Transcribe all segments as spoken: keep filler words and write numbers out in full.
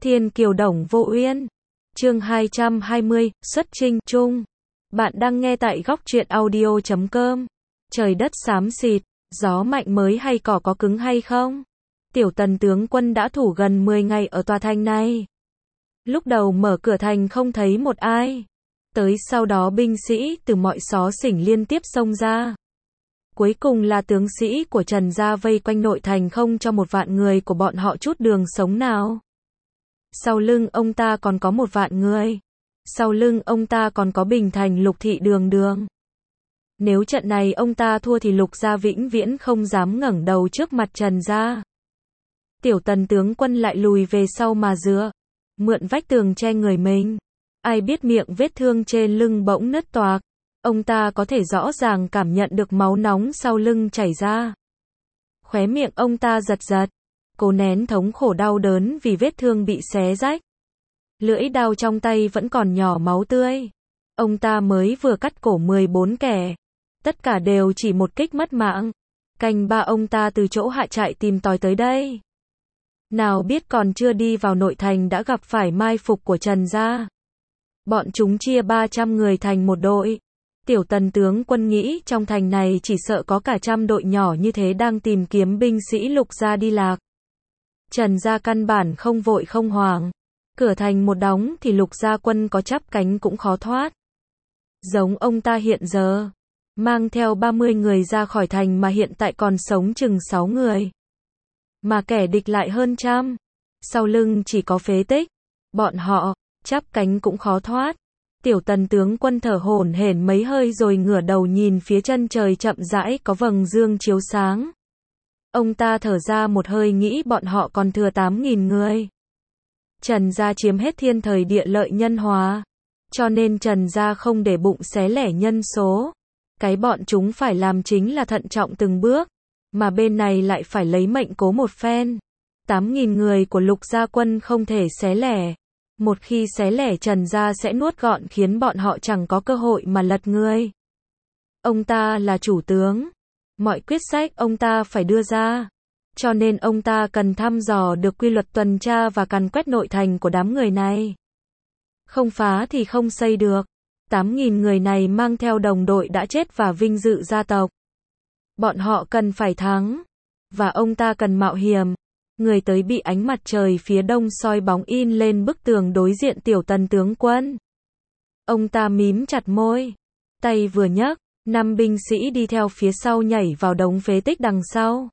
Thiên Kiều Đồng Vô Uyên. Chương hai trăm hai mươi, xuất chinh chung. Bạn đang nghe tại góc truyện audio chấm com. Trời đất xám xịt, gió mạnh mới hay cỏ có cứng hay không? Tiểu Tần tướng quân đã thủ gần mười ngày ở tòa thành này. Lúc đầu mở cửa thành không thấy một ai. Tới sau đó binh sĩ từ mọi xó xỉnh liên tiếp xông ra. Cuối cùng là tướng sĩ của Trần gia vây quanh nội thành không cho một vạn người của bọn họ chút đường sống nào. Sau lưng ông ta còn có một vạn người. Sau lưng ông ta còn có Bình Thành Lục Thị Đường Đường. Nếu trận này ông ta thua thì Lục gia vĩnh viễn không dám ngẩng đầu trước mặt Trần gia. Tiểu Tần tướng quân lại lùi về sau mà dựa, mượn vách tường che người mình. Ai biết miệng vết thương trên lưng bỗng nứt toạc. Ông ta có thể rõ ràng cảm nhận được máu nóng sau lưng chảy ra. Khóe miệng ông ta giật giật, cố nén thống khổ đau đớn vì vết thương bị xé rách. Lưỡi đao trong tay vẫn còn nhỏ máu tươi. Ông ta mới vừa cắt cổ mười bốn kẻ. Tất cả đều chỉ một kích mất mạng. Canh ba ông ta từ chỗ hạ trại tìm tòi tới đây. Nào biết còn chưa đi vào nội thành đã gặp phải mai phục của Trần gia. Bọn chúng chia ba trăm người thành một đội. Tiểu Tần tướng quân nghĩ trong thành này chỉ sợ có cả trăm đội nhỏ như thế đang tìm kiếm binh sĩ Lục gia đi lạc. Trần gia căn bản không vội không hoảng. Cửa thành một đóng thì Lục gia quân có chắp cánh cũng khó thoát. Giống ông ta hiện giờ, mang theo ba mươi người ra khỏi thành mà hiện tại còn sống chừng sáu người. Mà kẻ địch lại hơn trăm. Sau lưng chỉ có phế tích. Bọn họ, chắp cánh cũng khó thoát. Tiểu Tần tướng quân thở hổn hển mấy hơi rồi ngửa đầu nhìn phía chân trời chậm rãi có vầng dương chiếu sáng. Ông ta thở ra một hơi nghĩ bọn họ còn thừa tám nghìn người. Trần gia chiếm hết thiên thời địa lợi nhân hòa. Cho nên Trần gia không để bụng xé lẻ nhân số. Cái bọn chúng phải làm chính là thận trọng từng bước. Mà bên này lại phải lấy mệnh cố một phen. tám nghìn người của Lục gia quân không thể xé lẻ. Một khi xé lẻ Trần gia sẽ nuốt gọn khiến bọn họ chẳng có cơ hội mà lật người. Ông ta là chủ tướng. Mọi quyết sách ông ta phải đưa ra. Cho nên ông ta cần thăm dò được quy luật tuần tra và càn quét nội thành của đám người này. Không phá thì không xây được. tám nghìn người này mang theo đồng đội đã chết và vinh dự gia tộc. Bọn họ cần phải thắng. Và ông ta cần mạo hiểm. Người tới bị ánh mặt trời phía đông soi bóng in lên bức tường đối diện Tiểu Tần tướng quân. Ông ta mím chặt môi. Tay vừa nhấc, năm binh sĩ đi theo phía sau nhảy vào đống phế tích đằng sau.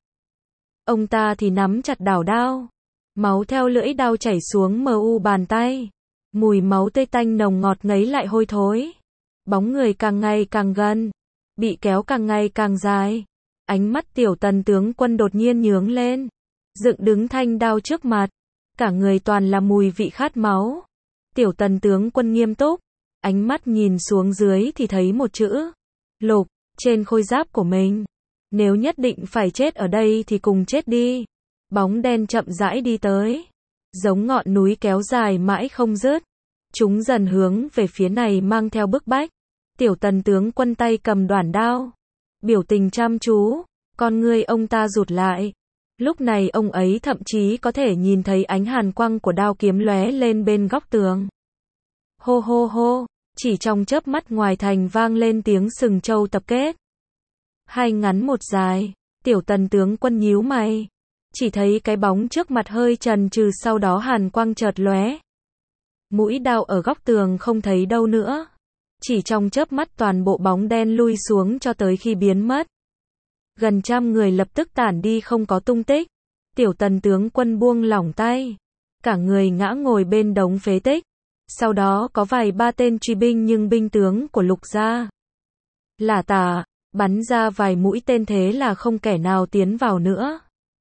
Ông ta thì nắm chặt đảo đao. Máu theo lưỡi đao chảy xuống mờ u bàn tay. Mùi máu tươi tanh nồng ngọt ngấy lại hôi thối. Bóng người càng ngày càng gần. Bị kéo càng ngày càng dài. Ánh mắt Tiểu Tần tướng quân đột nhiên nhướng lên. Dựng đứng thanh đao trước mặt. Cả người toàn là mùi vị khát máu. Tiểu Tần tướng quân nghiêm túc. Ánh mắt nhìn xuống dưới thì thấy một chữ Lục trên khôi giáp của mình. Nếu nhất định phải chết ở đây thì cùng chết đi. Bóng đen chậm rãi đi tới. Giống ngọn núi kéo dài mãi không dứt. Chúng dần hướng về phía này mang theo bức bách. Tiểu Tần tướng quân tay cầm đoản đao. Biểu tình chăm chú. Con ngươi ông ta rụt lại. Lúc này ông ấy thậm chí có thể nhìn thấy ánh hàn quang của đao kiếm lóe lên bên góc tường. Hô hô hô, chỉ trong chớp mắt ngoài thành vang lên tiếng sừng trâu tập kết. Hai ngắn một dài, Tiểu Tần tướng quân nhíu mày. Chỉ thấy cái bóng trước mặt hơi chần chừ sau đó hàn quang chợt lóe. Mũi đao ở góc tường không thấy đâu nữa. Chỉ trong chớp mắt toàn bộ bóng đen lui xuống cho tới khi biến mất. Gần trăm người lập tức tản đi không có tung tích. Tiểu Tần tướng quân buông lỏng tay. Cả người ngã ngồi bên đống phế tích. Sau đó có vài ba tên truy binh nhưng binh tướng của Lục gia lả tả, bắn ra vài mũi tên thế là không kẻ nào tiến vào nữa.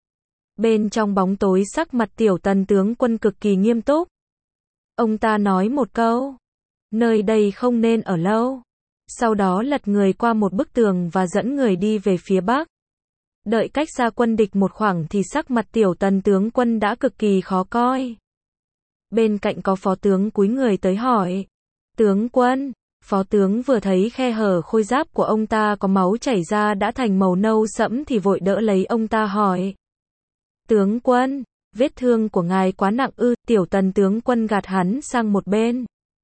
Bên trong bóng tối sắc mặt Tiểu Tần tướng quân cực kỳ nghiêm túc. Ông ta nói một câu. Nơi đây không nên ở lâu. Sau đó lật người qua một bức tường và dẫn người đi về phía bắc. Đợi cách xa quân địch một khoảng thì sắc mặt Tiểu Tần tướng quân đã cực kỳ khó coi. Bên cạnh có phó tướng cúi người tới hỏi. Tướng quân, phó tướng vừa thấy khe hở khôi giáp của ông ta có máu chảy ra đã thành màu nâu sẫm thì vội đỡ lấy ông ta hỏi. Tướng quân, Vết thương của ngài quá nặng ư? Tiểu Tần tướng quân gạt hắn sang một bên.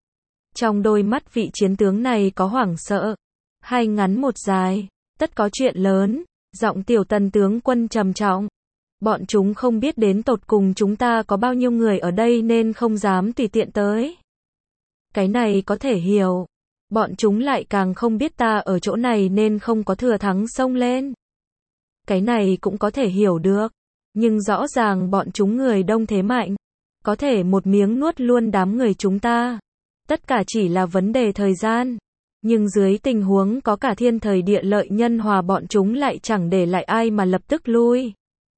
Trong đôi mắt vị chiến tướng này có hoảng sợ. Hai ngắn một dài. Tất có chuyện lớn. Giọng Tiểu Tần tướng quân trầm trọng. Bọn chúng không biết đến tột cùng chúng ta có bao nhiêu người ở đây nên không dám tùy tiện tới. Cái này có thể hiểu. Bọn chúng lại càng không biết ta ở chỗ này nên không có thừa thắng xông lên. Cái này cũng có thể hiểu được. Nhưng rõ ràng bọn chúng người đông thế mạnh. Có thể một miếng nuốt luôn đám người chúng ta. Tất cả chỉ là vấn đề thời gian. Nhưng dưới tình huống có cả thiên thời địa lợi nhân hòa bọn chúng lại chẳng để lại ai mà lập tức lui.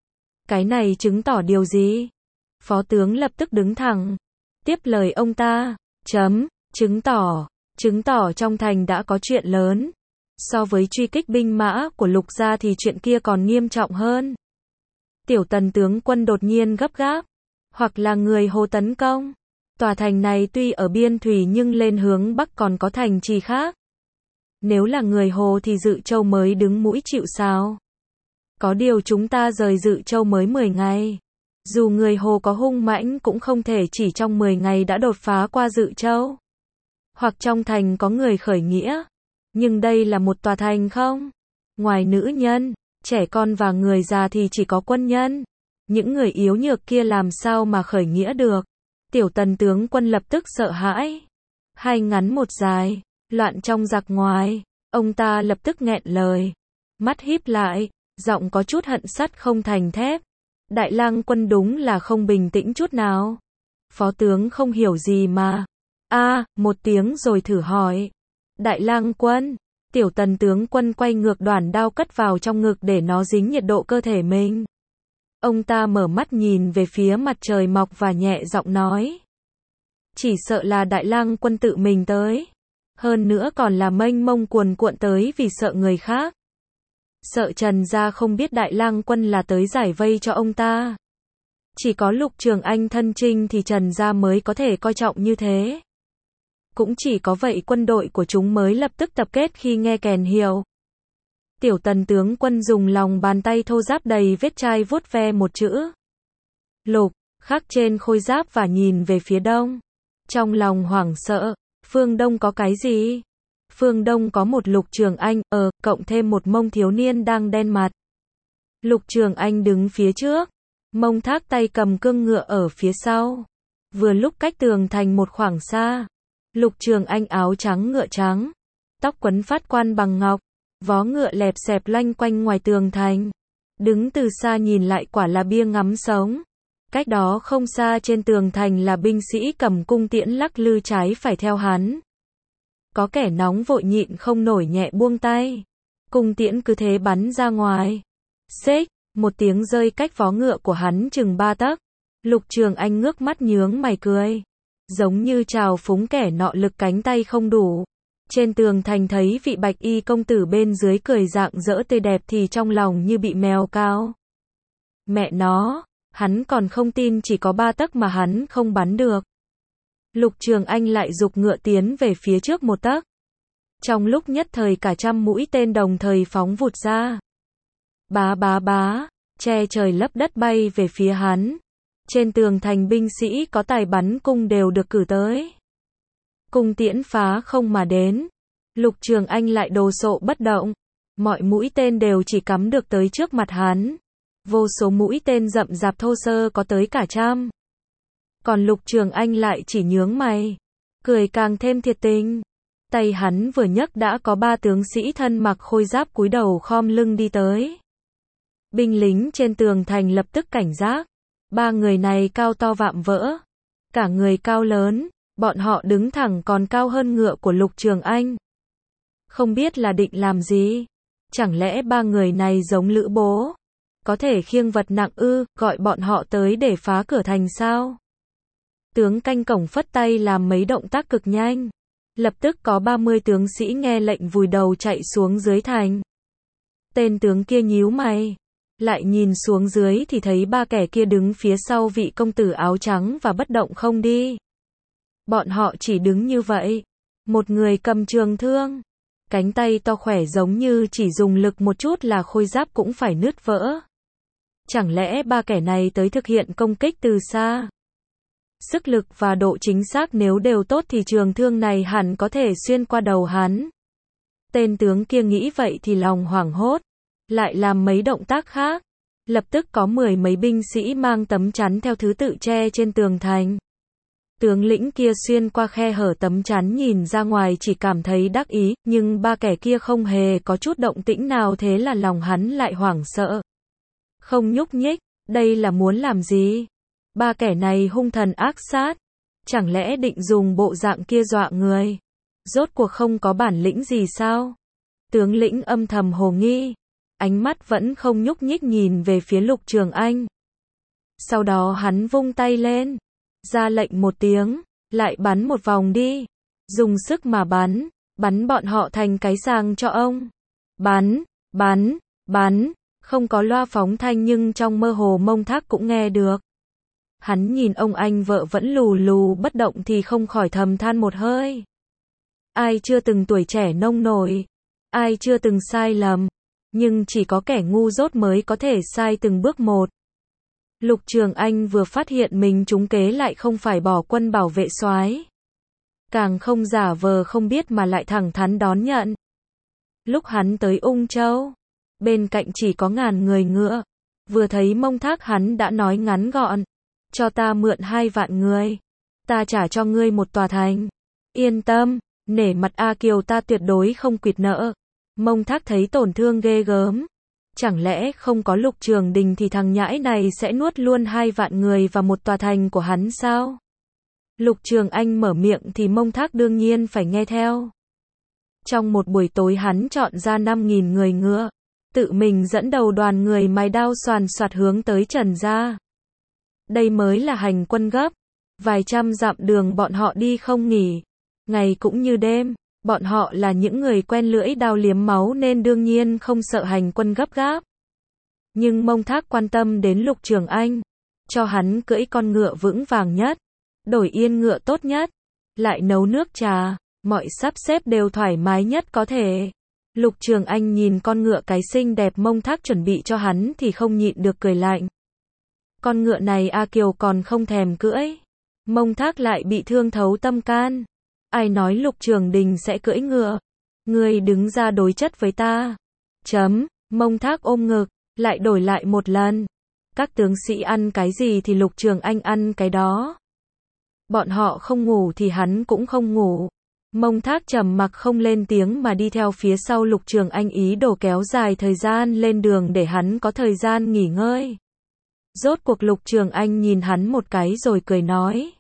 Cái này chứng tỏ điều gì? Phó tướng lập tức đứng thẳng. Tiếp lời ông ta. Chấm. Chứng tỏ. Chứng tỏ trong thành đã có chuyện lớn. So với truy kích binh mã của Lục gia thì chuyện kia còn nghiêm trọng hơn. Tiểu Tần tướng quân đột nhiên gấp gáp. Hoặc là người Hồ tấn công. Tòa thành này tuy ở biên thủy nhưng lên hướng bắc còn có thành trì khác. Nếu là người Hồ thì Dự Châu mới đứng mũi chịu sào. Có điều chúng ta rời Dự Châu mới mười ngày. Dù người Hồ có hung mãnh cũng không thể chỉ trong mười ngày đã đột phá qua Dự Châu. Hoặc trong thành có người khởi nghĩa. Nhưng đây là một tòa thành không? Ngoài nữ nhân, trẻ con và người già thì chỉ có quân nhân. Những người yếu nhược kia làm sao mà khởi nghĩa được? Tiểu Tần tướng quân lập tức sợ hãi. Hai ngắn một dài, loạn trong giặc ngoài. Ông ta lập tức nghẹn lời. Mắt híp lại, giọng có chút hận sắt không thành thép. Đại lang quân đúng là không bình tĩnh chút nào. Phó tướng không hiểu gì mà. A, à, một tiếng rồi thử hỏi. Đại lang quân. Tiểu Tần tướng quân quay ngược đoản đao cất vào trong ngực để nó dính nhiệt độ cơ thể mình. Ông ta mở mắt nhìn về phía mặt trời mọc và nhẹ giọng nói. Chỉ sợ là Đại lang quân tự mình tới. Hơn nữa còn là mênh mông cuồn cuộn tới vì sợ người khác. Sợ Trần gia không biết Đại lang quân là tới giải vây cho ông ta. Chỉ có Lục Trường Anh thân trinh thì Trần gia mới có thể coi trọng như thế. Cũng chỉ có vậy quân đội của chúng mới lập tức tập kết khi nghe kèn hiệu. Tiểu Tần tướng quân dùng lòng bàn tay thô ráp đầy vết chai vuốt ve một chữ. Lục, khắc trên khôi giáp và nhìn về phía đông. Trong lòng hoảng sợ, phương đông có cái gì? Phương đông có một Lục Trường Anh, ờ, cộng thêm một mông thiếu niên đang đen mặt. Lục Trường Anh đứng phía trước, mông thác tay cầm cương ngựa ở phía sau. Vừa lúc cách tường thành một khoảng xa. Lục Trường Anh áo trắng ngựa trắng, tóc quấn phát quan bằng ngọc, vó ngựa lẹp xẹp loanh quanh ngoài tường thành. Đứng từ xa nhìn lại quả là bia ngắm sống. Cách đó không xa trên tường thành là binh sĩ cầm cung tiễn lắc lư trái phải theo hắn. Có kẻ nóng vội nhịn không nổi nhẹ buông tay. Cung tiễn cứ thế bắn ra ngoài. Xếch, một tiếng rơi cách vó ngựa của hắn chừng ba tấc. Lục Trường Anh ngước mắt nhướng mày cười. Giống như trào phúng kẻ nọ lực cánh tay không đủ. Trên tường thành thấy vị bạch y công tử bên dưới cười rạng rỡ tươi đẹp thì trong lòng như bị mèo cao. Mẹ nó, hắn còn không tin chỉ có ba tấc mà hắn không bắn được. Lục Trường Anh lại giục ngựa tiến về phía trước một tấc. Trong lúc nhất thời cả trăm mũi tên đồng thời phóng vụt ra. Bá bá bá, che trời lấp đất bay về phía hắn. Trên tường thành binh sĩ có tài bắn cung đều được cử tới. Cung tiễn phá không mà đến. Lục Trường Anh lại đồ sộ bất động. Mọi mũi tên đều chỉ cắm được tới trước mặt hắn. Vô số mũi tên rậm rạp thô sơ có tới cả trăm. Còn Lục Trường Anh lại chỉ nhướng mày. Cười càng thêm thiệt tình. Tay hắn vừa nhấc đã có ba tướng sĩ thân mặc khôi giáp cúi đầu khom lưng đi tới. Binh lính trên tường thành lập tức cảnh giác. Ba người này cao to vạm vỡ. Cả người cao lớn. Bọn họ đứng thẳng còn cao hơn ngựa của Lục Trường Anh. Không biết là định làm gì. Chẳng lẽ ba người này giống Lữ Bố? Có thể khiêng vật nặng ư, gọi bọn họ tới để phá cửa thành sao? Tướng canh cổng phất tay làm mấy động tác cực nhanh. Lập tức có ba mươi tướng sĩ nghe lệnh vùi đầu chạy xuống dưới thành. Tên tướng kia nhíu mày. Lại nhìn xuống dưới thì thấy ba kẻ kia đứng phía sau vị công tử áo trắng và bất động không đi. Bọn họ chỉ đứng như vậy. Một người cầm trường thương. Cánh tay to khỏe giống như chỉ dùng lực một chút là khôi giáp cũng phải nứt vỡ. Chẳng lẽ ba kẻ này tới thực hiện công kích từ xa? Sức lực và độ chính xác nếu đều tốt thì trường thương này hẳn có thể xuyên qua đầu hắn. Tên tướng kia nghĩ vậy thì lòng hoảng hốt, lại làm mấy động tác khác. Lập tức có mười mấy binh sĩ mang tấm chắn theo thứ tự che trên tường thành. Tướng lĩnh kia xuyên qua khe hở tấm chắn nhìn ra ngoài chỉ cảm thấy đắc ý, nhưng ba kẻ kia không hề có chút động tĩnh nào, thế là lòng hắn lại hoảng sợ. Không nhúc nhích, đây là muốn làm gì? Ba kẻ này hung thần ác sát, chẳng lẽ định dùng bộ dạng kia dọa người? Rốt cuộc không có bản lĩnh gì sao? Tướng lĩnh âm thầm hồ nghi, ánh mắt vẫn không nhúc nhích nhìn về phía Lục Trường Anh. Sau đó hắn vung tay lên, ra lệnh một tiếng, lại bắn một vòng đi, dùng sức mà bắn, bắn bọn họ thành cái sàng cho ông. Bắn, bắn, bắn, không có loa phóng thanh nhưng trong mơ hồ Mông Thác cũng nghe được. Hắn nhìn ông anh vợ vẫn lù lù bất động thì không khỏi thầm than một hơi. Ai chưa từng tuổi trẻ nông nổi, ai chưa từng sai lầm, nhưng chỉ có kẻ ngu dốt mới có thể sai từng bước một. Lục Trường Anh vừa phát hiện mình trúng kế lại không phải bỏ quân bảo vệ soái, càng không giả vờ không biết mà lại thẳng thắn đón nhận. Lúc hắn tới Ung Châu, bên cạnh chỉ có ngàn người ngựa, vừa thấy Mông Thác hắn đã nói ngắn gọn, cho ta mượn hai vạn người, ta trả cho ngươi một tòa thành. Yên tâm, nể mặt A Kiều ta tuyệt đối không quỵt nợ. Mông Thác thấy tổn thương ghê gớm. Chẳng lẽ không có Lục Trường Đình thì thằng nhãi này sẽ nuốt luôn hai vạn người và một tòa thành của hắn sao? Lục Trường Anh mở miệng thì Mông Thác đương nhiên phải nghe theo. Trong một buổi tối hắn chọn ra năm nghìn người ngựa, tự mình dẫn đầu đoàn người mài đao xoàn xoạt hướng tới Trần gia. Đây mới là hành quân gấp, vài trăm dặm đường bọn họ đi không nghỉ, ngày cũng như đêm. Bọn họ là những người quen lưỡi đao liếm máu nên đương nhiên không sợ hành quân gấp gáp. Nhưng Mông Thác quan tâm đến Lục Trường Anh, cho hắn cưỡi con ngựa vững vàng nhất, đổi yên ngựa tốt nhất, lại nấu nước trà, mọi sắp xếp đều thoải mái nhất có thể. Lục Trường Anh nhìn con ngựa cái xinh đẹp Mông Thác chuẩn bị cho hắn thì không nhịn được cười lạnh. Con ngựa này A Kiều còn không thèm cưỡi, Mông Thác lại bị thương thấu tâm can. Ai nói Lục Trường Đình sẽ cưỡi ngựa? Ngươi đứng ra đối chất với ta. Chấm, Mông Thác ôm ngực, lại đổi lại một lần. Các tướng sĩ ăn cái gì thì Lục Trường Anh ăn cái đó. Bọn họ không ngủ thì hắn cũng không ngủ. Mông Thác trầm mặc không lên tiếng mà đi theo phía sau Lục Trường Anh, ý đồ kéo dài thời gian lên đường để hắn có thời gian nghỉ ngơi. Rốt cuộc Lục Trường Anh nhìn hắn một cái rồi cười nói.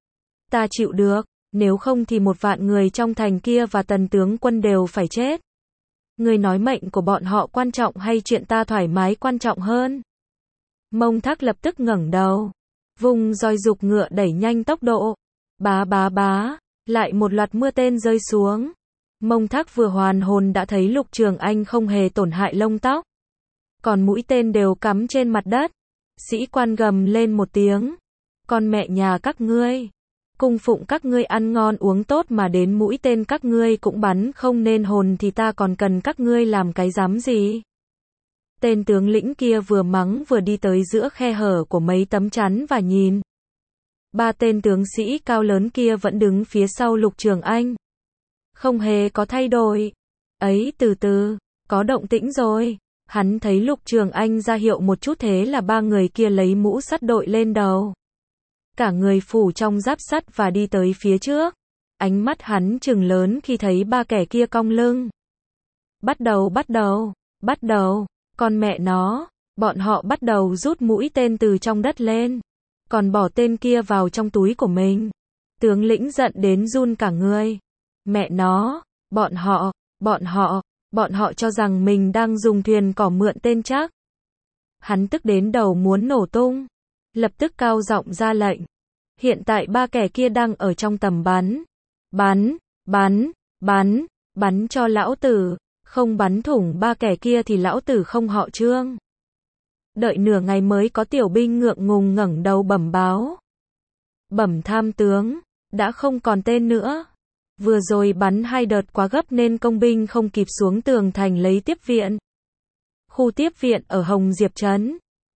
Ta chịu được. Nếu không thì một vạn người trong thành kia và tần tướng quân đều phải chết. Ngươi nói mệnh của bọn họ quan trọng hay chuyện ta thoải mái quan trọng hơn? Mông Thác lập tức ngẩng đầu, vùng roi dục ngựa đẩy nhanh tốc độ. Bá bá bá, lại một loạt mưa tên rơi xuống. Mông Thác vừa hoàn hồn đã thấy Lục Trường Anh không hề tổn hại lông tóc, còn mũi tên đều cắm trên mặt đất. Sĩ quan gầm lên một tiếng. Con mẹ nhà các ngươi, cung phụng các ngươi ăn ngon uống tốt mà đến mũi tên các ngươi cũng bắn không nên hồn thì ta còn cần các ngươi làm cái dám gì? Tên tướng lĩnh kia vừa mắng vừa đi tới giữa khe hở của mấy tấm chắn và nhìn. Ba tên tướng sĩ cao lớn kia vẫn đứng phía sau Lục Trường Anh. Không hề có thay đổi. Ấy, từ từ, có động tĩnh rồi. Hắn thấy Lục Trường Anh ra hiệu một chút thế là ba người kia lấy mũ sắt đội lên đầu. Cả người phủ trong giáp sắt và đi tới phía trước. Ánh mắt hắn trừng lớn khi thấy ba kẻ kia cong lưng. Bắt đầu, bắt đầu, bắt đầu, con mẹ nó, bọn họ bắt đầu rút mũi tên từ trong đất lên, còn bỏ tên kia vào trong túi của mình. Tướng lĩnh giận đến run cả người. Mẹ nó, bọn họ, bọn họ, bọn họ cho rằng mình đang dùng thuyền cỏ mượn tên chắc. Hắn tức đến đầu muốn nổ tung. Lập tức cao giọng ra lệnh. Hiện tại ba kẻ kia đang ở trong tầm bắn. Bắn, bắn, bắn, bắn cho lão tử. Không bắn thủng ba kẻ kia thì lão tử không họ Trương. Đợi nửa ngày mới có tiểu binh ngượng ngùng ngẩng đầu bẩm báo. Bẩm tham tướng, đã không còn tên nữa. Vừa rồi bắn hai đợt quá gấp nên công binh không kịp xuống tường thành lấy tiếp viện. Khu tiếp viện ở Hồng Diệp Trấn.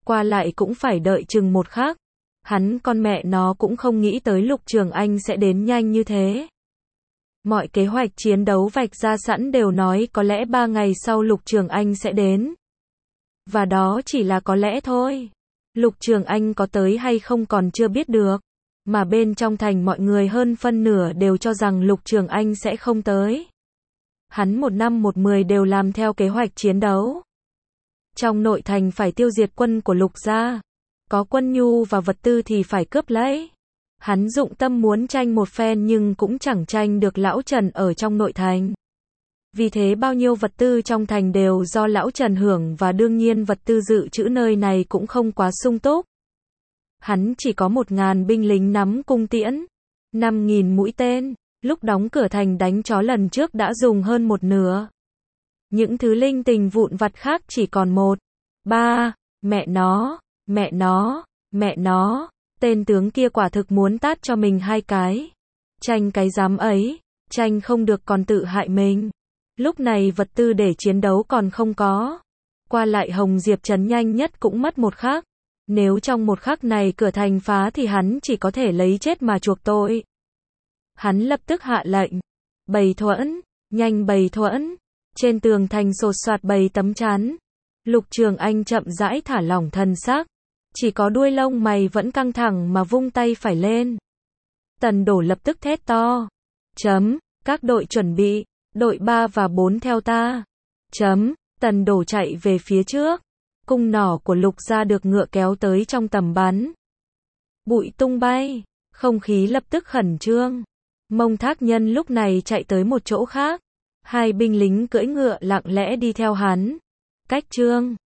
qua lại cũng phải đợi chừng một khắc. Hắn con mẹ nó cũng không nghĩ tới Lục Trường Anh sẽ đến nhanh như thế. Mọi kế hoạch chiến đấu vạch ra sẵn đều nói có lẽ ba ngày sau Lục Trường Anh sẽ đến. Và đó chỉ là có lẽ thôi. Lục Trường Anh có tới hay không còn chưa biết được. Mà bên trong thành mọi người hơn phân nửa đều cho rằng Lục Trường Anh sẽ không tới. Hắn một năm một mười đều làm theo kế hoạch chiến đấu. Trong nội thành phải tiêu diệt quân của Lục gia. Có quân nhu và vật tư thì phải cướp lấy. Hắn dụng tâm muốn tranh một phen nhưng cũng chẳng tranh được lão Trần ở trong nội thành. Vì thế bao nhiêu vật tư trong thành đều do lão Trần hưởng và đương nhiên vật tư dự trữ nơi này cũng không quá sung túc. Hắn chỉ có một ngàn binh lính nắm cung tiễn, năm nghìn mũi tên, lúc đóng cửa thành đánh chó lần trước đã dùng hơn một nửa. Những thứ linh tinh vụn vặt khác chỉ còn một, ba, mẹ nó, mẹ nó, mẹ nó, tên tướng kia quả thực muốn tát cho mình hai cái. Tranh cái dám ấy, tranh không được còn tự hại mình. Lúc này vật tư để chiến đấu còn không có. Qua lại Hồng Diệp trấn nhanh nhất cũng mất một khắc. Nếu trong một khắc này cửa thành phá thì hắn chỉ có thể lấy chết mà chuộc tội. Hắn lập tức hạ lệnh. Bày thuẫn, nhanh bày thuẫn. Trên tường thành sột soạt bày tấm chắn. Lục Trường Anh chậm rãi thả lỏng thần sắc. Chỉ có đuôi lông mày vẫn căng thẳng mà vung tay phải lên. Tần Đổ lập tức thét to. Chấm, các đội chuẩn bị. Đội ba và bốn theo ta. Chấm, Tần Đổ chạy về phía trước. Cung nỏ của Lục gia được ngựa kéo tới trong tầm bắn. Bụi tung bay, không khí lập tức khẩn trương. Mông Thác Nhân lúc này chạy tới một chỗ khác. Hai binh lính cưỡi ngựa lặng lẽ đi theo hắn. Cách Trương